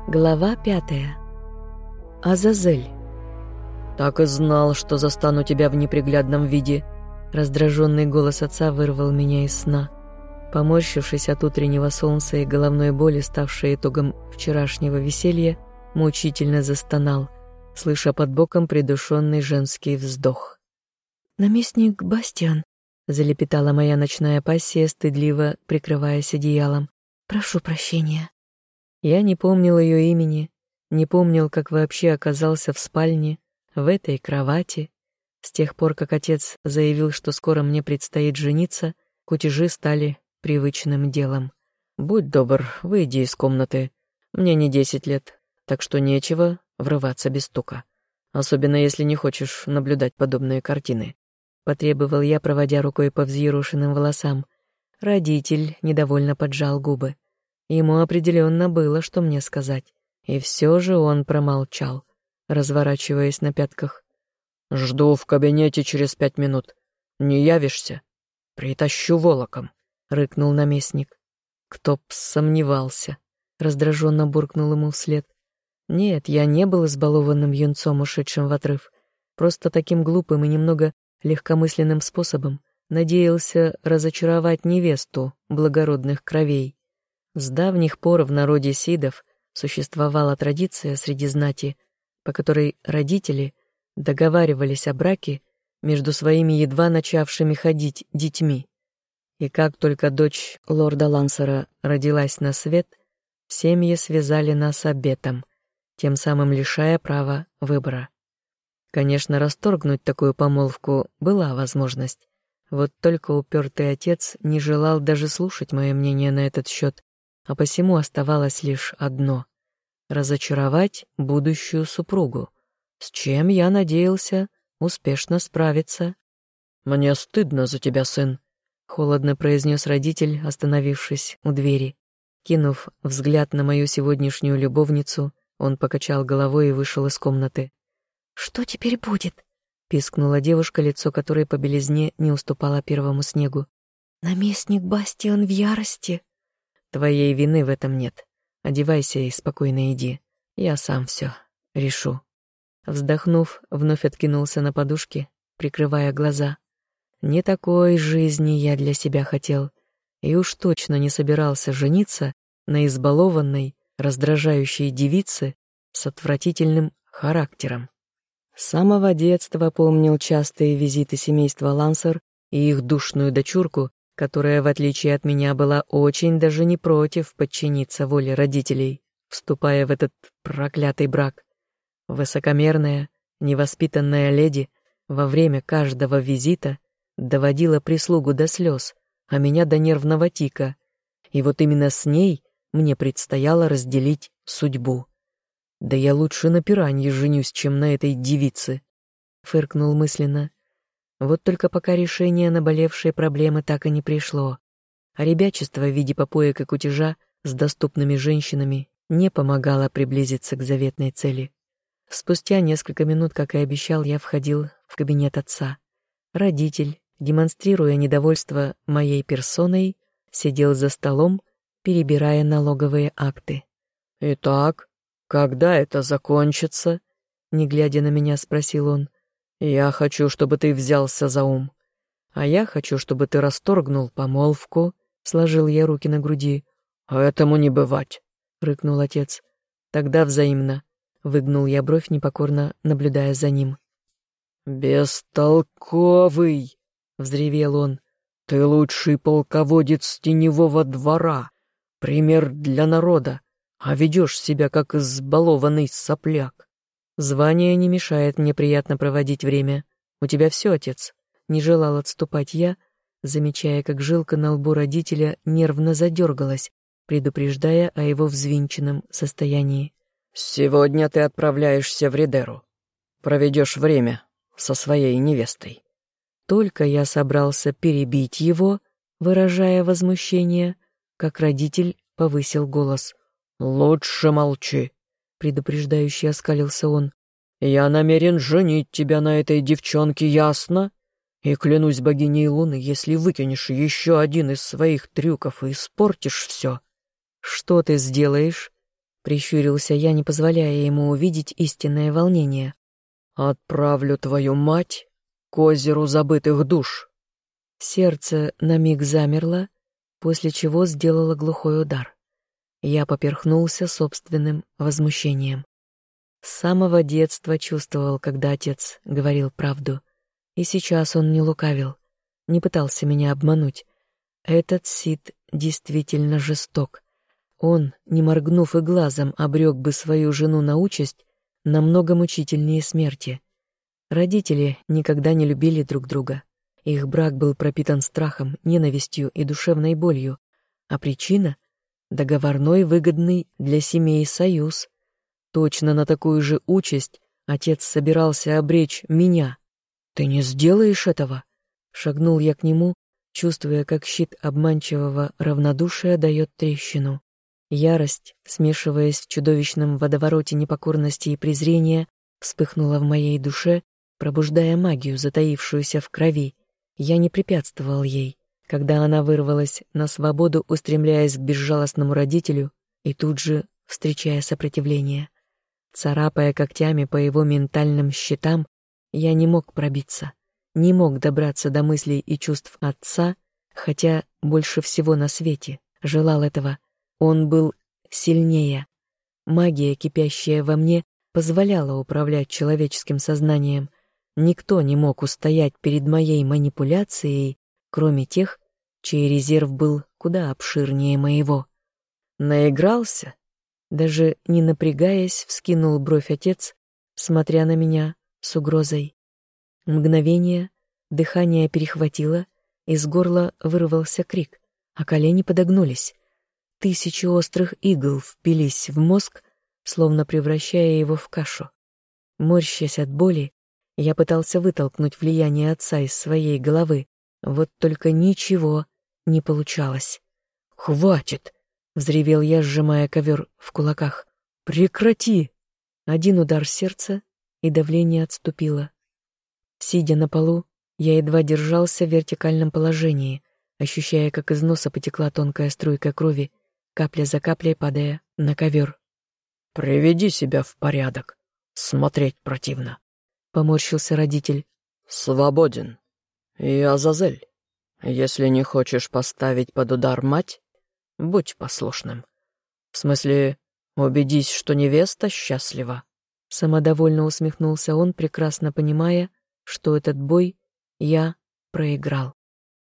Глава 5. Азазель. «Так и знал, что застану тебя в неприглядном виде». Раздраженный голос отца вырвал меня из сна. Поморщившись от утреннего солнца и головной боли, ставшей итогом вчерашнего веселья, мучительно застонал, слыша под боком придушенный женский вздох. «Наместник Бастиан», — залепетала моя ночная пассия, стыдливо прикрываясь одеялом. «Прошу прощения». Я не помнил ее имени, не помнил, как вообще оказался в спальне, в этой кровати. С тех пор, как отец заявил, что скоро мне предстоит жениться, кутежи стали привычным делом. «Будь добр, выйди из комнаты. Мне не 10 лет, так что нечего врываться без стука. Особенно, если не хочешь наблюдать подобные картины», — потребовал я, проводя рукой по взъерошенным волосам. Родитель недовольно поджал губы. Ему определенно было, что мне сказать. И все же он промолчал, разворачиваясь на пятках. «Жду в кабинете через 5 минут. Не явишься? Притащу волоком», — рыкнул наместник. «Кто б сомневался», — раздраженно буркнул ему вслед. Нет, я не был избалованным юнцом, ушедшим в отрыв. Просто таким глупым и немного легкомысленным способом надеялся разочаровать невесту благородных кровей. С давних пор в народе сидов существовала традиция среди знати, по которой родители договаривались о браке между своими едва начавшими ходить детьми. И как только дочь лорда Лансера родилась на свет, семьи связали нас обетом, тем самым лишая права выбора. Конечно, расторгнуть такую помолвку была возможность, вот только упертый отец не желал даже слушать мое мнение на этот счет, а посему оставалось лишь одно — разочаровать будущую супругу, с чем я надеялся успешно справиться. «Мне стыдно за тебя, сын», — холодно произнес родитель, остановившись у двери. Кинув взгляд на мою сегодняшнюю любовницу, он покачал головой и вышел из комнаты. «Что теперь будет?» — пискнула девушка, лицо которой по белизне не уступало первому снегу. «Наместник Бастиан в ярости». «Твоей вины в этом нет. Одевайся и спокойно иди. Я сам все решу». Вздохнув, вновь откинулся на подушке, прикрывая глаза. Не такой жизни я для себя хотел, и уж точно не собирался жениться на избалованной, раздражающей девице с отвратительным характером. С самого детства помнил частые визиты семейства Лансер и их душную дочурку, которая, в отличие от меня, была очень даже не против подчиниться воле родителей, вступая в этот проклятый брак. Высокомерная, невоспитанная леди во время каждого визита доводила прислугу до слез, а меня до нервного тика, и вот именно с ней мне предстояло разделить судьбу. «Да я лучше на пиранье женюсь, чем на этой девице», — фыркнул мысленно. Вот только пока решение наболевшей проблемы так и не пришло, а ребячество в виде попоек и кутежа с доступными женщинами не помогало приблизиться к заветной цели. Спустя несколько минут, как и обещал, я входил в кабинет отца. Родитель, демонстрируя недовольство моей персоной, сидел за столом, перебирая налоговые акты. «Итак, когда это закончится?» — не глядя на меня, спросил он. «Я хочу, чтобы ты взялся за ум. А я хочу, чтобы ты расторгнул помолвку», — сложил я руки на груди. «Этому не бывать», — рыкнул отец. «Тогда взаимно», — выгнул я бровь, непокорно наблюдая за ним. «Бестолковый!» — взревел он. «Ты лучший полководец теневого двора, пример для народа, а ведешь себя как избалованный сопляк. Звание не мешает мне приятно проводить время. У тебя все, отец?» Не желал отступать я, замечая, как жилка на лбу родителя нервно задергалась, предупреждая о его взвинченном состоянии. «Сегодня ты отправляешься в Ридеру. Проведешь время со своей невестой». Только я собрался перебить его, выражая возмущение, как родитель повысил голос. «Лучше молчи», — предупреждающе оскалился он. «Я намерен женить тебя на этой девчонке, ясно? И клянусь богиней Луны, если выкинешь еще один из своих трюков и испортишь все». «Что ты сделаешь?» Прищурился я, не позволяя ему увидеть истинное волнение. «Отправлю твою мать к озеру забытых душ». Сердце на миг замерло, после чего сделало глухой удар. Я поперхнулся собственным возмущением. С самого детства чувствовал, когда отец говорил правду. И сейчас он не лукавил, не пытался меня обмануть. Этот Сид действительно жесток. Он, не моргнув и глазом, обрек бы свою жену на участь намного мучительнее смерти. Родители никогда не любили друг друга. Их брак был пропитан страхом, ненавистью и душевной болью, а причина — договорной выгодный для семей союз. Точно на такую же участь отец собирался обречь меня. «Ты не сделаешь этого!» — шагнул я к нему, чувствуя, как щит обманчивого равнодушия дает трещину. Ярость, смешиваясь в чудовищном водовороте непокорности и презрения, вспыхнула в моей душе, пробуждая магию, затаившуюся в крови. Я не препятствовал ей, когда она вырвалась на свободу, устремляясь к безжалостному родителю и тут же встречая сопротивление. Царапая когтями по его ментальным щитам, я не мог пробиться, не мог добраться до мыслей и чувств отца, хотя больше всего на свете желал этого. Он был сильнее. Магия, кипящая во мне, позволяла управлять человеческим сознанием. Никто не мог устоять перед моей манипуляцией, кроме тех, чей резерв был куда обширнее моего. Наигрался? Даже не напрягаясь, вскинул бровь отец, смотря на меня с угрозой. Мгновение, дыхание перехватило, из горла вырвался крик, а колени подогнулись. Тысячи острых игл впились в мозг, словно превращая его в кашу. Морщась от боли, я пытался вытолкнуть влияние отца из своей головы, вот только ничего не получалось. «Хватит!» — взревел я, сжимая ковер в кулаках. «Прекрати!» Один удар сердца, и давление отступило. Сидя на полу, я едва держался в вертикальном положении, ощущая, как из носа потекла тонкая струйка крови, капля за каплей падая на ковер. «Приведи себя в порядок. Смотреть противно», — поморщился родитель. «Свободен. И Азазель, если не хочешь поставить под удар мать, будь послушным. В смысле, убедись, что невеста счастлива». Самодовольно усмехнулся он, прекрасно понимая, что этот бой я проиграл.